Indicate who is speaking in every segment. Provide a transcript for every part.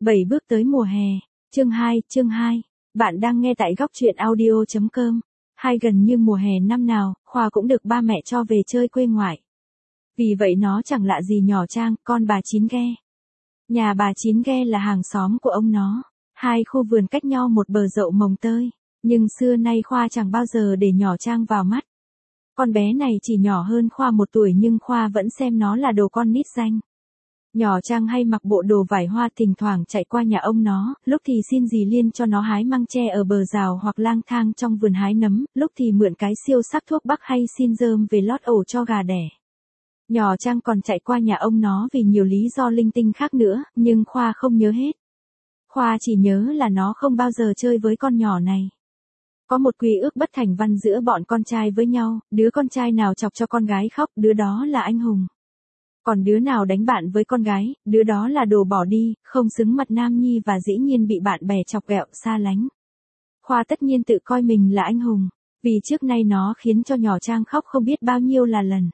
Speaker 1: 7 bước tới mùa hè. Chương 2. Bạn đang nghe tại góc truyện audio.com. Gần như mùa hè năm nào, Khoa cũng được ba mẹ cho về chơi quê ngoại. Vì vậy nó chẳng lạ gì nhỏ Trang, con bà Chín Ghe. Nhà bà Chín Ghe là hàng xóm của ông nó. Hai khu vườn cách nhau một bờ dậu mồng tơi. Nhưng xưa nay Khoa chẳng bao giờ để nhỏ Trang vào mắt. Con bé này chỉ nhỏ hơn Khoa 1 tuổi nhưng Khoa vẫn xem nó là đồ con nít danh. Nhỏ Trang hay mặc bộ đồ vải hoa, thỉnh thoảng chạy qua nhà ông nó, lúc thì xin dì Liên cho nó hái măng tre ở bờ rào hoặc lang thang trong vườn hái nấm, lúc thì mượn cái siêu sắc thuốc bắc hay xin rơm về lót ổ cho gà đẻ. Nhỏ Trang còn chạy qua nhà ông nó vì nhiều lý do linh tinh khác nữa, nhưng Khoa không nhớ hết. Khoa chỉ nhớ là nó không bao giờ chơi với con nhỏ này. Có một quy ước bất thành văn giữa bọn con trai với nhau, đứa con trai nào chọc cho con gái khóc, đứa đó là anh hùng. Còn đứa nào đánh bạn với con gái, đứa đó là đồ bỏ đi, không xứng mặt nam nhi và dĩ nhiên bị bạn bè chọc ghẹo xa lánh. Khoa tất nhiên tự coi mình là anh hùng, vì trước nay nó khiến cho nhỏ Trang khóc không biết bao nhiêu là lần.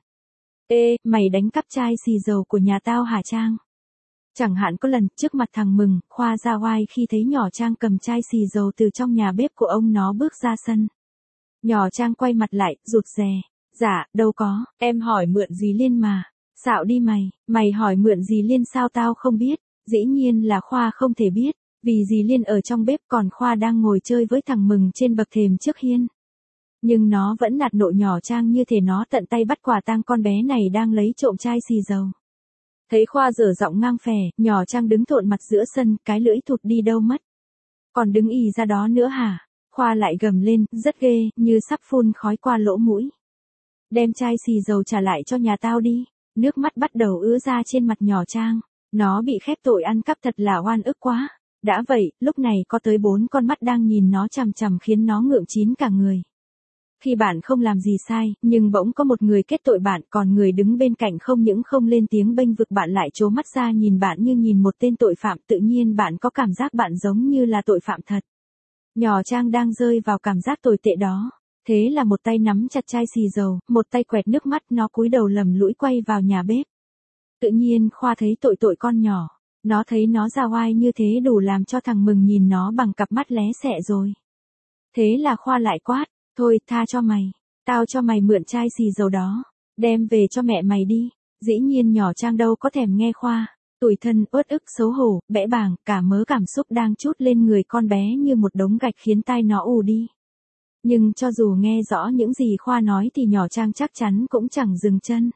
Speaker 1: Ê, mày đánh cắp chai xì dầu của nhà tao hả Trang? Chẳng hạn có lần, trước mặt thằng Mừng, Khoa ra oai khi thấy nhỏ Trang cầm chai xì dầu từ trong nhà bếp của ông nó bước ra sân. Nhỏ Trang quay mặt lại, rụt rè. Dạ, đâu có, em hỏi mượn dì Liên mà. Xạo đi mày hỏi mượn dì Liên sao tao không biết, dĩ nhiên là Khoa không thể biết, vì dì Liên ở trong bếp còn Khoa đang ngồi chơi với thằng Mừng trên bậc thềm trước hiên. Nhưng nó vẫn nạt nộ nhỏ Trang như thể nó tận tay bắt quả tang con bé này đang lấy trộm chai xì dầu. Thấy Khoa dở giọng ngang phè, nhỏ Trang đứng thộn mặt giữa sân, cái lưỡi thụt đi đâu mất. Còn đứng ì ra đó nữa hả? Khoa lại gầm lên, rất ghê, như sắp phun khói qua lỗ mũi. Đem chai xì dầu trả lại cho nhà tao đi. Nước mắt bắt đầu ứa ra trên mặt nhỏ Trang. Nó bị khép tội ăn cắp thật là oan ức quá. Đã vậy, lúc này có tới 4 con mắt đang nhìn nó chằm chằm khiến nó ngượng chín cả người. Khi bạn không làm gì sai, nhưng bỗng có một người kết tội bạn, còn người đứng bên cạnh không những không lên tiếng bênh vực bạn lại trố mắt ra nhìn bạn như nhìn một tên tội phạm, tự nhiên bạn có cảm giác bạn giống như là tội phạm thật. Nhỏ Trang đang rơi vào cảm giác tồi tệ đó. Thế là một tay nắm chặt chai xì dầu, một tay quẹt nước mắt, nó cúi đầu lầm lũi quay vào nhà bếp. Tự nhiên Khoa thấy tội con nhỏ. Nó thấy nó ra oai như thế đủ làm cho thằng Mừng nhìn nó bằng cặp mắt lé xẹ rồi. Thế là Khoa lại quát, thôi tha cho mày, tao cho mày mượn chai xì dầu đó, đem về cho mẹ mày đi. Dĩ nhiên nhỏ Trang đâu có thèm nghe Khoa. Tủi thân, uất ức, xấu hổ, bẽ bàng, cả mớ cảm xúc đang trút lên người con bé như một đống gạch khiến tai nó ù đi. Nhưng cho dù nghe rõ những gì Khoa nói thì nhỏ Trang chắc chắn cũng chẳng dừng chân.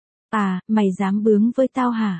Speaker 1: À, mày dám bướng với tao hả?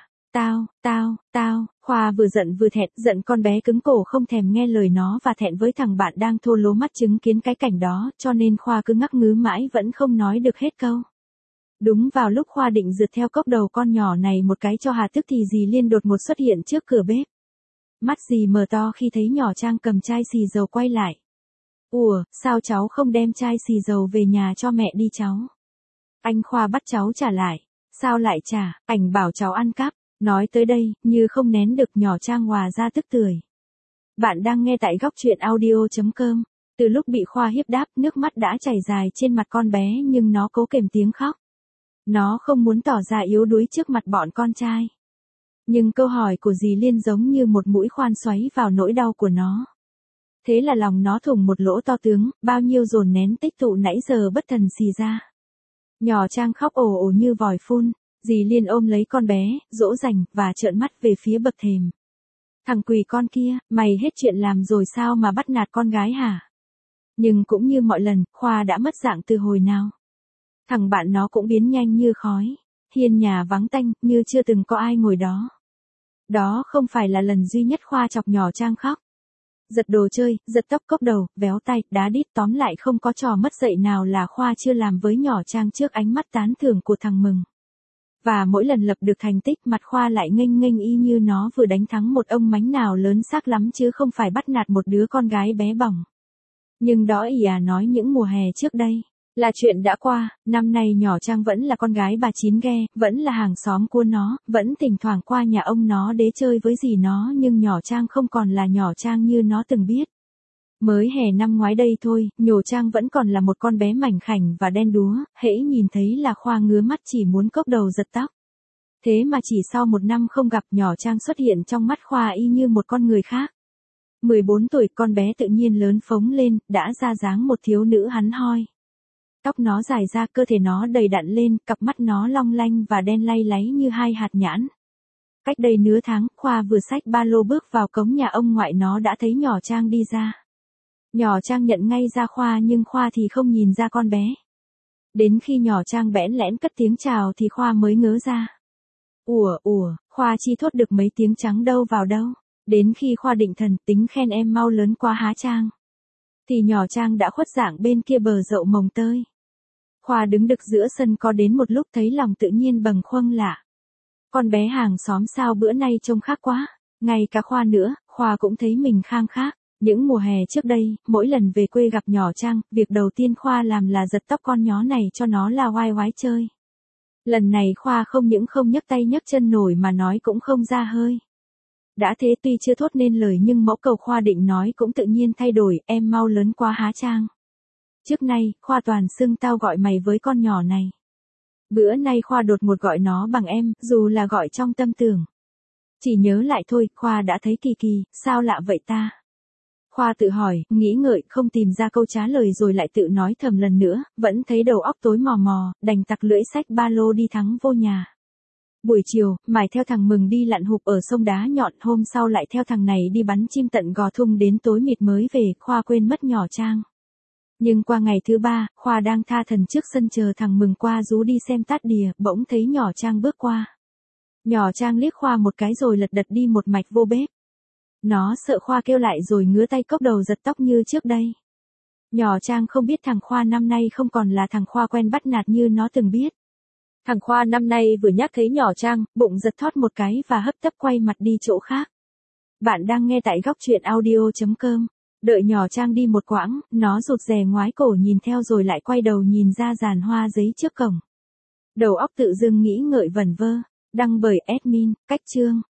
Speaker 1: Tao, Khoa vừa giận vừa thẹn, giận con bé cứng cổ không thèm nghe lời nó và thẹn với thằng bạn đang thô lố mắt chứng kiến cái cảnh đó, cho nên Khoa cứ ngắc ngứ mãi vẫn không nói được hết câu. Đúng vào lúc Khoa định rượt theo cốc đầu con nhỏ này một cái cho hà tức thì dì Liên đột ngột xuất hiện trước cửa bếp. Mắt dì mở to khi thấy nhỏ Trang cầm chai xì dầu quay lại. Ủa, sao cháu không đem chai xì dầu về nhà cho mẹ đi cháu? Anh Khoa bắt cháu trả lại. Sao lại trả, ảnh bảo cháu ăn cắp. Nói tới đây, như không nén được nhỏ Trang hòa ra tức tưởi. Bạn đang nghe tại góc truyện audio.com. Từ lúc bị Khoa hiếp đáp, nước mắt đã chảy dài trên mặt con bé nhưng nó cố kềm tiếng khóc. Nó không muốn tỏ ra yếu đuối trước mặt bọn con trai. Nhưng câu hỏi của dì Liên giống như một mũi khoan xoáy vào nỗi đau của nó. Thế là lòng nó thủng một lỗ to tướng, bao nhiêu dồn nén tích tụ nãy giờ bất thần xì ra. Nhỏ Trang khóc ồ ồ như vòi phun, dì Liên ôm lấy con bé, dỗ dành, và trợn mắt về phía bậc thềm. Thằng quỳ con kia, mày hết chuyện làm rồi sao mà bắt nạt con gái hả? Nhưng cũng như mọi lần, Khoa đã mất dạng từ hồi nào. Thằng bạn nó cũng biến nhanh như khói, hiên nhà vắng tanh, như chưa từng có ai ngồi đó. Đó không phải là lần duy nhất Khoa chọc nhỏ Trang khóc. Giật đồ chơi, giật tóc cốc đầu, véo tay, đá đít, tóm lại không có trò mất dạy nào là Khoa chưa làm với nhỏ Trang trước ánh mắt tán thưởng của thằng Mừng. Và mỗi lần lập được thành tích mặt Khoa lại nghênh nghênh y như nó vừa đánh thắng một ông mánh nào lớn xác lắm chứ không phải bắt nạt một đứa con gái bé bỏng. Nhưng đó ỉ nói những mùa hè trước đây. Là chuyện đã qua, năm nay nhỏ Trang vẫn là con gái bà Chín Ghe, vẫn là hàng xóm của nó, vẫn thỉnh thoảng qua nhà ông nó để chơi với dì nó nhưng nhỏ Trang không còn là nhỏ Trang như nó từng biết. Mới hè năm ngoái đây thôi, nhỏ Trang vẫn còn là một con bé mảnh khảnh và đen đúa, hễ nhìn thấy là Khoa ngứa mắt chỉ muốn cốc đầu giật tóc. Thế mà chỉ sau 1 năm không gặp, nhỏ Trang xuất hiện trong mắt Khoa y như một con người khác. 14 tuổi, con bé tự nhiên lớn phóng lên, đã ra dáng một thiếu nữ hắn hoi. Tóc nó dài ra, cơ thể nó đầy đặn lên, cặp mắt nó long lanh và đen lay láy như 2 hạt nhãn. Cách đây nửa tháng, Khoa vừa xách ba lô bước vào cổng nhà ông ngoại, nó đã thấy nhỏ Trang đi ra. Nhỏ Trang nhận ngay ra Khoa, nhưng Khoa thì không nhìn ra con bé. Đến khi nhỏ Trang bẽn lẽn cất tiếng chào thì Khoa mới ngớ ra. Khoa chi thốt được mấy tiếng trắng đâu vào đâu. Đến khi Khoa định thần tính khen em mau lớn quá há Trang, thì nhỏ Trang đã khuất dạng bên kia bờ dậu mồng tơi. Khoa đứng đực giữa sân có đến một lúc thấy lòng tự nhiên bâng khuâng lạ. Con bé hàng xóm sao bữa nay trông khác quá. Ngay cả Khoa nữa, Khoa cũng thấy mình khang khác. Những mùa hè trước đây, mỗi lần về quê gặp nhỏ Trang, việc đầu tiên Khoa làm là giật tóc con nhó này cho nó là oai oái chơi. Lần này Khoa không những không nhấc tay nhấc chân nổi mà nói cũng không ra hơi. Đã thế tuy chưa thốt nên lời nhưng mẫu cầu Khoa định nói cũng tự nhiên thay đổi, em mau lớn quá há Trang. Trước nay, Khoa toàn xưng tao gọi mày với con nhỏ này. Bữa nay Khoa đột ngột gọi nó bằng em, dù là gọi trong tâm tưởng. Chỉ nhớ lại thôi, Khoa đã thấy kỳ kỳ, sao lạ vậy ta? Khoa tự hỏi, nghĩ ngợi, không tìm ra câu trả lời rồi lại tự nói thầm lần nữa, vẫn thấy đầu óc tối mò mò, đành tặc lưỡi xách ba lô đi thắng vô nhà. Buổi chiều, mải theo thằng Mừng đi lặn hụp ở sông Đá Nhọn, hôm sau lại theo thằng này đi bắn chim tận Gò Thung, đến tối mịt mới về, Khoa quên mất nhỏ Trang. Nhưng qua ngày thứ 3, Khoa đang tha thần trước sân chờ thằng Mừng qua rú đi xem tát đìa, bỗng thấy nhỏ Trang bước qua. Nhỏ Trang liếc Khoa một cái rồi lật đật đi một mạch vô bếp. Nó sợ Khoa kêu lại rồi ngứa tay cốc đầu giật tóc như trước đây. Nhỏ Trang không biết thằng Khoa năm nay không còn là thằng Khoa quen bắt nạt như nó từng biết. Thằng Khoa năm nay vừa nhắc thấy nhỏ Trang, bụng giật thót một cái và hấp tấp quay mặt đi chỗ khác. Bạn đang nghe tại góc truyện audio.com. Đợi nhỏ Trang đi một quãng, nó rụt rè ngoái cổ nhìn theo rồi lại quay đầu nhìn ra dàn hoa giấy trước cổng. Đầu óc tự dưng nghĩ ngợi vẩn vơ. Đăng bởi admin, Cách Chương.